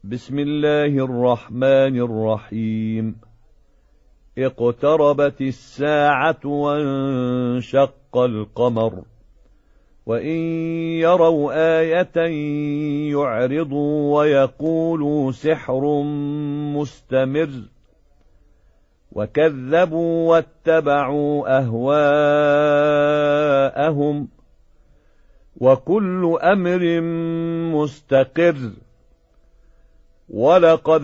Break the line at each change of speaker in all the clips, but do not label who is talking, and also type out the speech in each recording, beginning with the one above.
بسم الله الرحمن الرحيم. اقتربت الساعة وانشق القمر وإن يروا آية يعرضوا ويقولوا سحر مستمر وكذبوا واتبعوا أهواءهم وكل أمر مستقر ولقد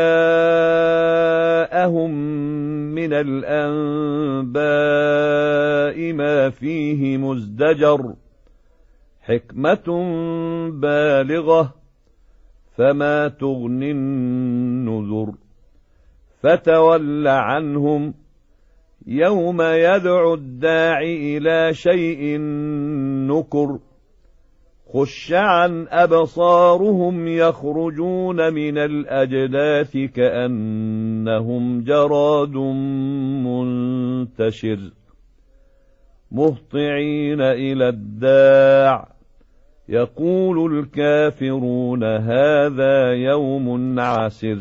جاءهم من الأنباء ما فيه مزدجر حكمة بالغة فما تغني النذر فتول عنهم يوم يدعو الداع إلى شيء نكر خش عن أبصارهم يخرجون من الأجداث كأنهم جراد منتشر مهطعين إلى الداع يقول الكافرون هذا يوم عسر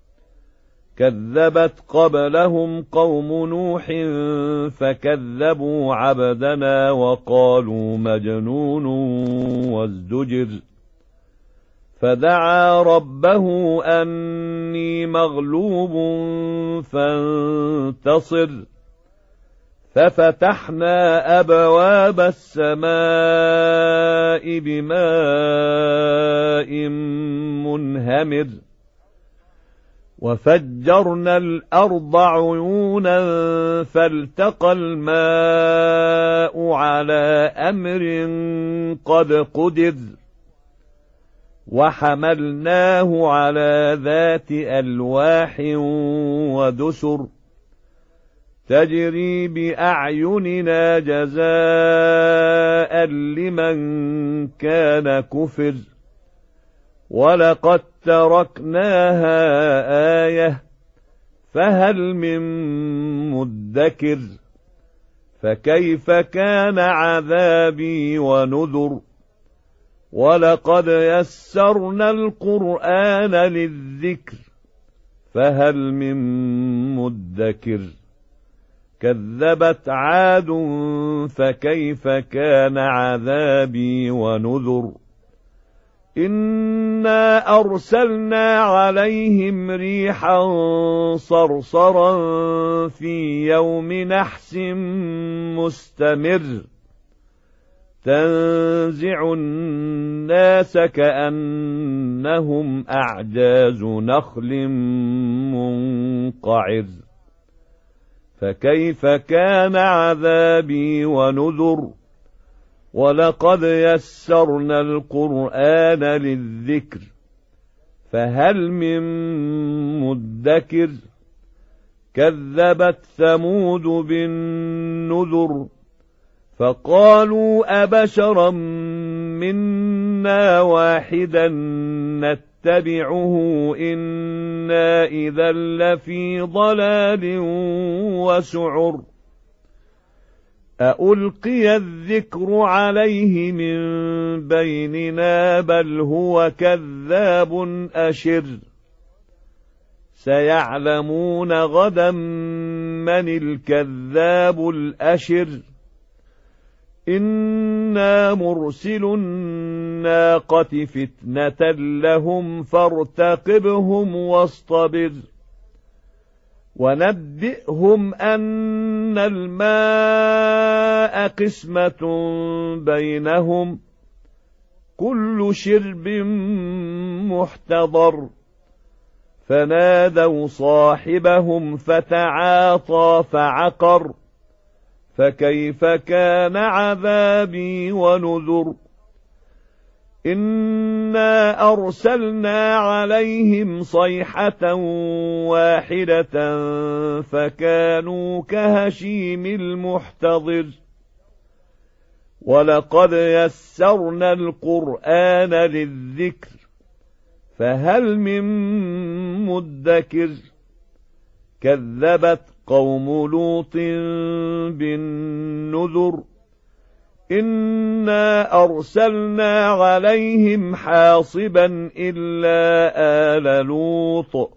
كذبت قبلهم قوم نوح فكذبوا عبدنا وقالوا مجنون وازدجر فدعا ربه أني مغلوب فانتصر ففتحنا أبواب السماء بماء منهمر وفجرنا الأرض عيونا فالتقى الماء على أمر قد قدر وحملناه على ذات ألواح ودسر تجري بأعيننا جزاء لمن كان كفر ولقد تركناها آية فهل من مدكر فكيف كان عذابي ونذر ولقد يسرنا القرآن للذكر فهل من مدكر كذبت عاد فكيف كان عذابي ونذر إنا أرسلنا عليهم ريحا صرصرا في يوم نحس مستمر تنزع الناس كأنهم أعجاز نخل منقعر فكيف كان عذابي ونذر ولقد يسرنا القرآن للذكر فهل من مدكر كذبت ثمود بالنذر فقالوا أبشرا منا واحدا نتبعه إنا إذا لفي ضلال وسعر أألقي الذكر عليه من بيننا بل هو كذاب أشر سيعلمون غدا من الكذاب الأشر إنا مرسل الناقة فتنة لهم فارتقبهم واصطبر ونبئهم أن الماء قسمة بينهم كل شرب محتضر فنادوا صاحبهم فتعاطى فعقر فكيف كان عذابي ونذر إنا أرسلنا عليهم صيحة واحدة فكانوا كهشيم المحتضر ولقد يسرنا القرآن للذكر فهل من مدكر كذبت قوم لوط بالنذر إنا أرسلنا عليهم حاصبا إلا آل لوط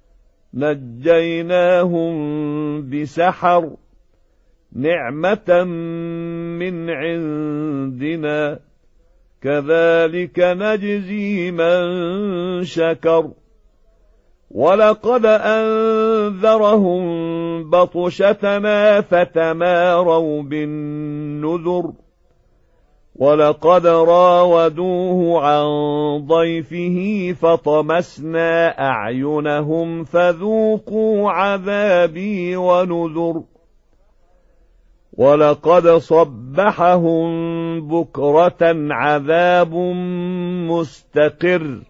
نجيناهم بسحر نعمة من عندنا كذلك نجزي من شكر ولقد أنذرهم بطشتنا فتماروا بالنذر ولقد راودوه عن ضيفه فطمسنا أعينهم فذوقوا عذابي ونذر ولقد صبحهم بكرة عذاب مستقر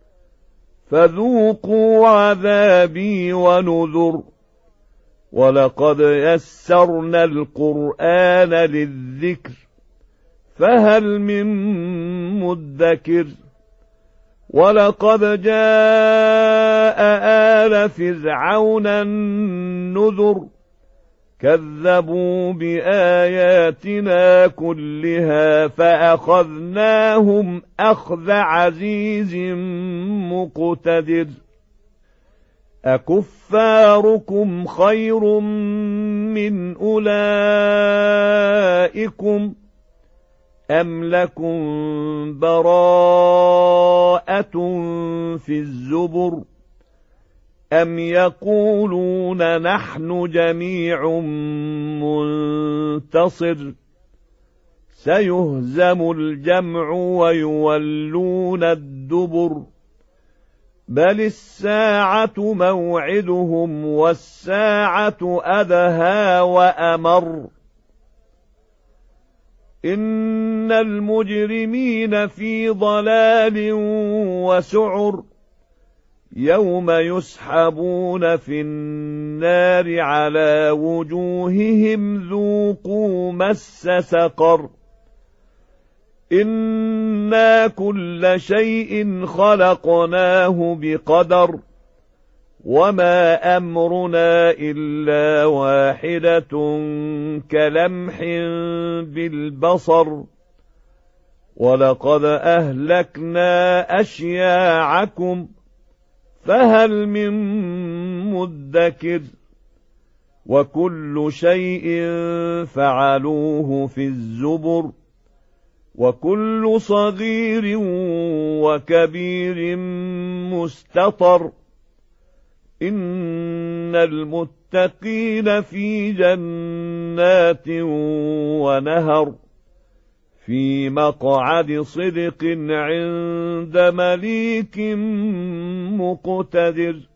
فذوقوا عذابي ونذر ولقد يسرنا القرآن للذكر فهل من مدكر ولقد جاء آل فرعون النذر كذبوا بآياتنا كلها فأخذناهم أخذ عزيز مقتدر أكفاركم خير من أولئكم أم لكم براءة في الزبر أم يقولون نحن جميع منتصر سيهزم الجمع ويولون الدبر بل الساعة موعدهم والساعة أدهى وأمر إن المجرمين في ضلال وسعر يوم يسحبون في النار على وجوههم ذوقوا مس سقر إنا كل شيء خلقناه بقدر وما أمرنا إلا واحدة كلمح بالبصر ولقد أهلكنا أشياعكم فهل من مدكر وكل شيء فعلوه في الزبر وكل صغير وكبير مستطر إن المتقين في جنات ونهر في مقعد صدق عند مليك مقتدر